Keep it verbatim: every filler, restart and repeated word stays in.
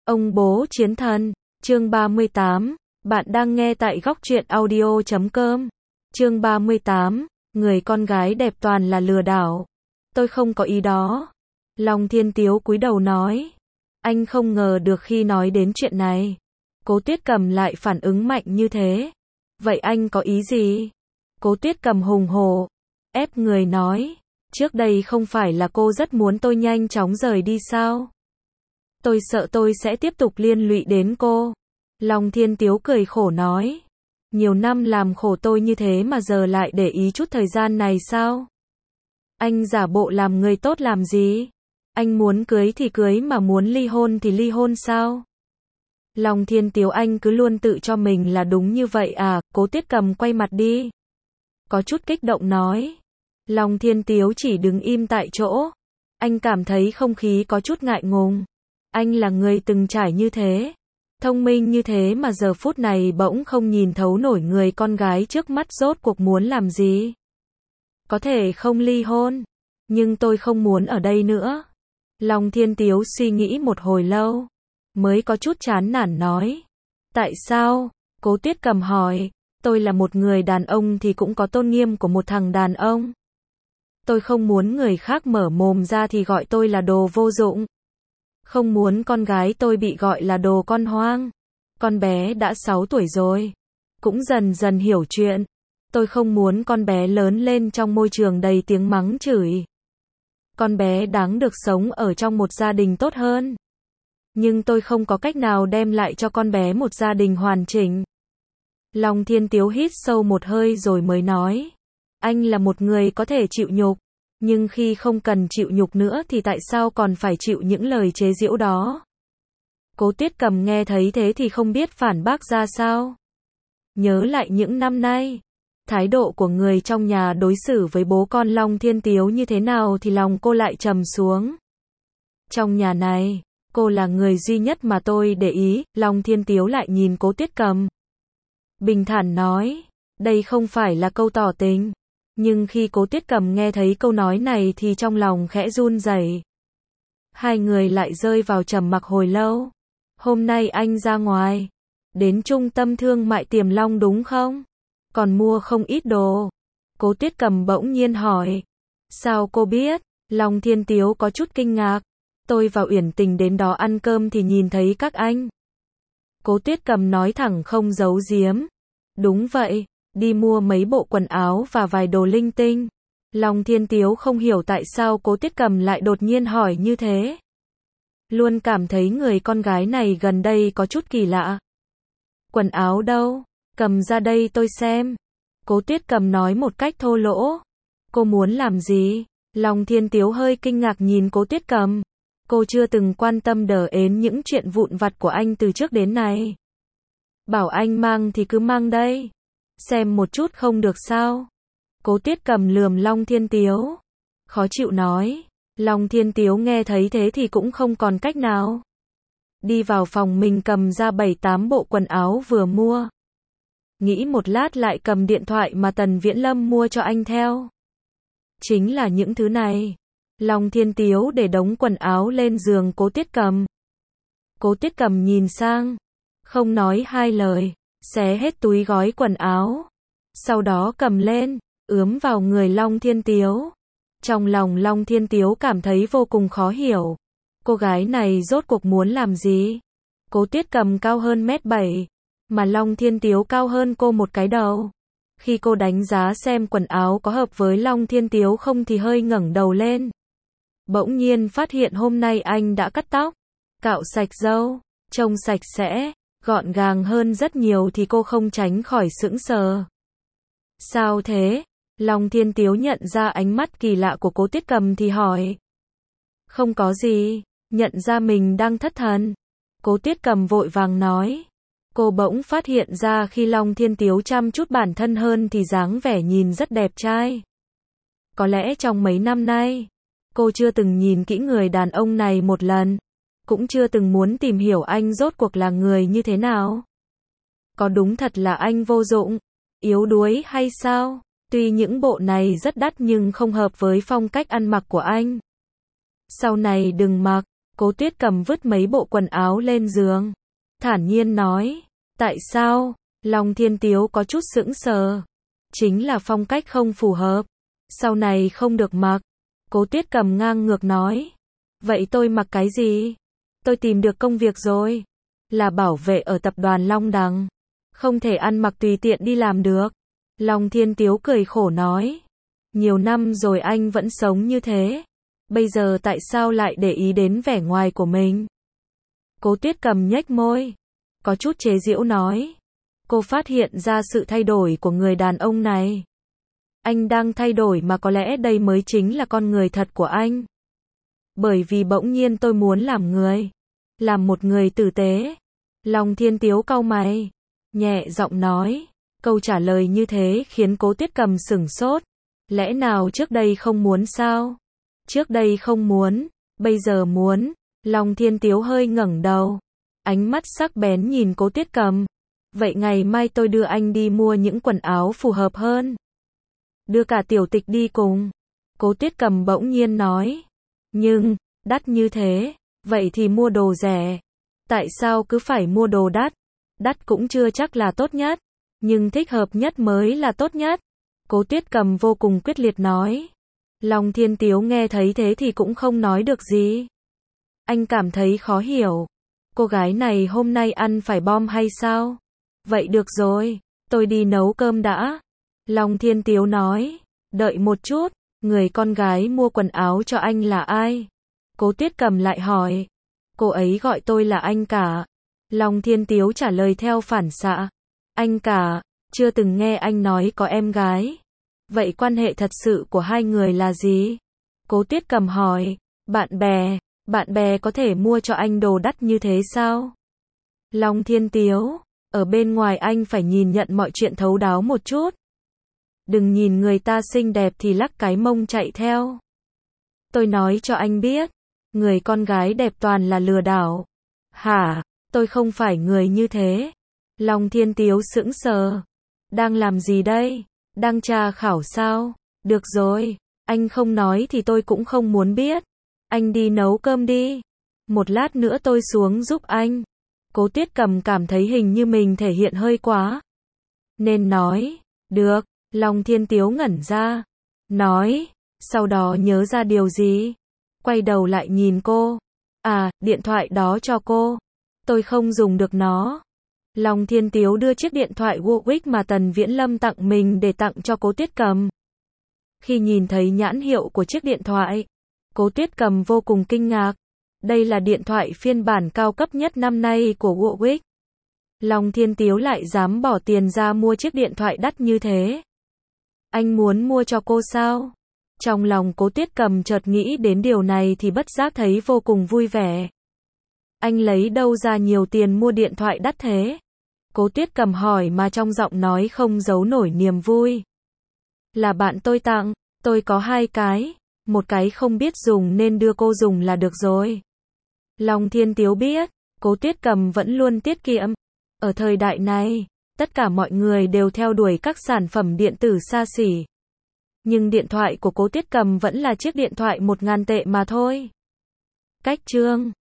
Ông bố chiến thần, chương ba mươi tám, bạn đang nghe tại góc truyện audio chấm com. Chương ba mươi tám, người con gái đẹp toàn là lừa đảo. Tôi không có ý đó. Long Thiên Tiếu cúi đầu nói. Anh không ngờ được khi nói đến chuyện này, Cố Tuyết Cầm lại phản ứng mạnh như thế. Vậy anh có ý gì? Cố Tuyết Cầm hùng hổ, ép người nói. Trước đây không phải là cô rất muốn tôi nhanh chóng rời đi sao? Tôi sợ tôi sẽ tiếp tục liên lụy đến cô. Long Thiên Tiếu cười khổ nói. Nhiều năm làm khổ tôi như thế mà giờ lại để ý chút thời gian này sao? Anh giả bộ làm người tốt làm gì? Anh muốn cưới thì cưới mà muốn ly hôn thì ly hôn sao? Long Thiên Tiếu anh cứ luôn tự cho mình là đúng như vậy à? Cố Tuyết Cầm quay mặt đi. Có chút kích động nói. Long Thiên Tiếu chỉ đứng im tại chỗ. Anh cảm thấy không khí có chút ngại ngùng. Anh là người từng trải như thế, thông minh như thế mà giờ phút này bỗng không nhìn thấu nổi người con gái trước mắt rốt cuộc muốn làm gì. Có thể không ly hôn, nhưng tôi không muốn ở đây nữa. Long Thiên Tiếu suy nghĩ một hồi lâu, mới có chút chán nản nói. Tại sao? Cố Tuyết Cầm hỏi. Tôi là một người đàn ông thì cũng có tôn nghiêm của một thằng đàn ông. Tôi không muốn người khác mở mồm ra thì gọi tôi là đồ vô dụng. Không muốn con gái tôi bị gọi là đồ con hoang. Con bé đã sáu tuổi rồi, cũng dần dần hiểu chuyện. Tôi không muốn con bé lớn lên trong môi trường đầy tiếng mắng chửi. Con bé đáng được sống ở trong một gia đình tốt hơn. Nhưng tôi không có cách nào đem lại cho con bé một gia đình hoàn chỉnh. Long Thiên Tiếu hít sâu một hơi rồi mới nói. Anh là một người có thể chịu nhục. Nhưng khi không cần chịu nhục nữa thì tại sao còn phải chịu những lời chế giễu đó? Cố Tuyết Cầm nghe thấy thế thì không biết phản bác ra sao. Nhớ lại những năm nay, thái độ của người trong nhà đối xử với bố con Long Thiên Tiếu như thế nào thì lòng cô lại trầm xuống. Trong nhà này, cô là người duy nhất mà tôi để ý. Long Thiên Tiếu lại nhìn Cố Tuyết Cầm, bình thản nói. Đây không phải là câu tỏ tình. Nhưng khi Cố Tuyết Cầm nghe thấy câu nói này thì trong lòng khẽ run rẩy. Hai người lại rơi vào trầm mặc hồi lâu. Hôm nay anh ra ngoài, đến trung tâm thương mại Tiềm Long đúng không? Còn mua không ít đồ. Cố Tuyết Cầm bỗng nhiên hỏi. Sao cô biết? Long Thiên Tiếu có chút kinh ngạc. Tôi và Uyển Tình đến đó ăn cơm thì nhìn thấy các anh. Cố Tuyết Cầm nói thẳng không giấu giếm. Đúng vậy. Đi mua mấy bộ quần áo và vài đồ linh tinh. Long Thiên Tiếu không hiểu tại sao Cố Tuyết Cầm lại đột nhiên hỏi như thế. Luôn cảm thấy người con gái này gần đây có chút kỳ lạ. Quần áo đâu? Cầm ra đây tôi xem. Cố Tuyết Cầm nói một cách thô lỗ. Cô muốn làm gì? Long Thiên Tiếu hơi kinh ngạc nhìn Cố Tuyết Cầm. Cô chưa từng quan tâm đờ ến những chuyện vụn vặt của anh từ trước đến nay. Bảo anh mang thì cứ mang đây. Xem một chút không được sao? Cố Tuyết Cầm lườm Long Thiên Tiếu. Khó chịu nói. Long Thiên Tiếu nghe thấy thế thì cũng không còn cách nào. Đi vào phòng mình cầm ra bảy tám bộ quần áo vừa mua. Nghĩ một lát lại cầm điện thoại mà Tần Viễn Lâm mua cho anh theo. Chính là những thứ này. Long Thiên Tiếu để đống quần áo lên giường Cố Tuyết Cầm. Cố Tuyết Cầm nhìn sang, không nói hai lời, xé hết túi gói quần áo. Sau đó cầm lên, ướm vào người Long Thiên Tiếu. Trong lòng Long Thiên Tiếu cảm thấy vô cùng khó hiểu. Cô gái này rốt cuộc muốn làm gì? Cố Tuyết Cầm cao hơn mét bảy, mà Long Thiên Tiếu cao hơn cô một cái đầu. Khi cô đánh giá xem quần áo có hợp với Long Thiên Tiếu không thì hơi ngẩng đầu lên. Bỗng nhiên phát hiện hôm nay anh đã cắt tóc, cạo sạch râu, trông sạch sẽ, gọn gàng hơn rất nhiều thì cô không tránh khỏi sững sờ. Sao thế? Long Thiên Tiếu nhận ra ánh mắt kỳ lạ của Cố Tuyết Cầm thì hỏi. Không có gì, nhận ra mình đang thất thần. Cố Tuyết Cầm vội vàng nói. Cô bỗng phát hiện ra khi Long Thiên Tiếu chăm chút bản thân hơn thì dáng vẻ nhìn rất đẹp trai. Có lẽ trong mấy năm nay, cô chưa từng nhìn kỹ người đàn ông này một lần. Cũng chưa từng muốn tìm hiểu anh rốt cuộc là người như thế nào. Có đúng thật là anh vô dụng, yếu đuối hay sao? Tuy những bộ này rất đắt nhưng không hợp với phong cách ăn mặc của anh. Sau này đừng mặc. Cố Tuyết Cầm vứt mấy bộ quần áo lên giường. Thản nhiên nói. Tại sao? Long Thiên Tiếu có chút sững sờ. Chính là phong cách không phù hợp. Sau này không được mặc. Cố Tuyết Cầm ngang ngược nói. Vậy tôi mặc cái gì? Tôi tìm được công việc rồi. Là bảo vệ ở tập đoàn Long Đằng. Không thể ăn mặc tùy tiện đi làm được. Long Thiên Tiếu cười khổ nói. Nhiều năm rồi anh vẫn sống như thế. Bây giờ tại sao lại để ý đến vẻ ngoài của mình? Cố Tuyết Cầm nhếch môi. Có chút chế giễu nói. Cô phát hiện ra sự thay đổi của người đàn ông này. Anh đang thay đổi mà có lẽ đây mới chính là con người thật của anh. Bởi vì bỗng nhiên tôi muốn làm người. Làm một người tử tế. Long Thiên Tiếu cau mày. Nhẹ giọng nói. Câu trả lời như thế khiến Cố Tuyết Cầm sửng sốt. Lẽ nào trước đây không muốn sao? Trước đây không muốn, bây giờ muốn. Long Thiên Tiếu hơi ngẩng đầu. Ánh mắt sắc bén nhìn Cố Tuyết Cầm. Vậy ngày mai tôi đưa anh đi mua những quần áo phù hợp hơn. Đưa cả tiểu tịch đi cùng. Cố Tuyết Cầm bỗng nhiên nói. Nhưng, đắt như thế, vậy thì mua đồ rẻ. Tại sao cứ phải mua đồ đắt? Đắt cũng chưa chắc là tốt nhất, nhưng thích hợp nhất mới là tốt nhất. Cố Tuyết Cầm vô cùng quyết liệt nói. Long Thiên Tiếu nghe thấy thế thì cũng không nói được gì. Anh cảm thấy khó hiểu. Cô gái này hôm nay ăn phải bom hay sao? Vậy được rồi, tôi đi nấu cơm đã. Long Thiên Tiếu nói. Đợi một chút, người con gái mua quần áo cho anh là ai? Cố Tuyết Cầm lại hỏi. Cô ấy gọi tôi là anh cả. Long Thiên Tiếu trả lời theo phản xạ. Anh cả, chưa từng nghe anh nói có em gái. Vậy quan hệ thật sự của hai người là gì? Cố Tuyết Cầm hỏi. Bạn bè, bạn bè có thể mua cho anh đồ đắt như thế sao? Long Thiên Tiếu, ở bên ngoài anh phải nhìn nhận mọi chuyện thấu đáo một chút. Đừng nhìn người ta xinh đẹp thì lắc cái mông chạy theo. Tôi nói cho anh biết, người con gái đẹp toàn là lừa đảo. Hả? Tôi không phải người như thế. Long Thiên Tiếu sững sờ. Đang làm gì đây? Đang tra khảo sao? Được rồi, anh không nói thì tôi cũng không muốn biết. Anh đi nấu cơm đi. Một lát nữa tôi xuống giúp anh. Cố Tuyết Cầm cảm thấy hình như mình thể hiện hơi quá. Nên nói, được, Long Thiên Tiếu ngẩn ra. Nói, sau đó nhớ ra điều gì? Quay đầu lại nhìn cô. À, điện thoại đó cho cô. Tôi không dùng được nó. Long Thiên Tiếu đưa chiếc điện thoại Huawei mà Tần Viễn Lâm tặng mình để tặng cho Cố Tuyết Cầm. Khi nhìn thấy nhãn hiệu của chiếc điện thoại, Cố Tuyết Cầm vô cùng kinh ngạc. Đây là điện thoại phiên bản cao cấp nhất năm nay của Huawei. Long Thiên Tiếu lại dám bỏ tiền ra mua chiếc điện thoại đắt như thế. Anh muốn mua cho cô sao? Trong lòng Cố Tuyết Cầm chợt nghĩ đến điều này thì bất giác thấy vô cùng vui vẻ. Anh lấy đâu ra nhiều tiền mua điện thoại đắt thế? Cố Tuyết Cầm hỏi mà trong giọng nói không giấu nổi niềm vui. Là bạn tôi tặng, tôi có hai cái, một cái không biết dùng nên đưa cô dùng là được rồi. Long Thiên Tiếu biết, Cố Tuyết Cầm vẫn luôn tiết kiệm. Ở thời đại này, tất cả mọi người đều theo đuổi các sản phẩm điện tử xa xỉ. Nhưng điện thoại của Cố Tuyết Cầm vẫn là chiếc điện thoại một ngàn tệ mà thôi. Cách chương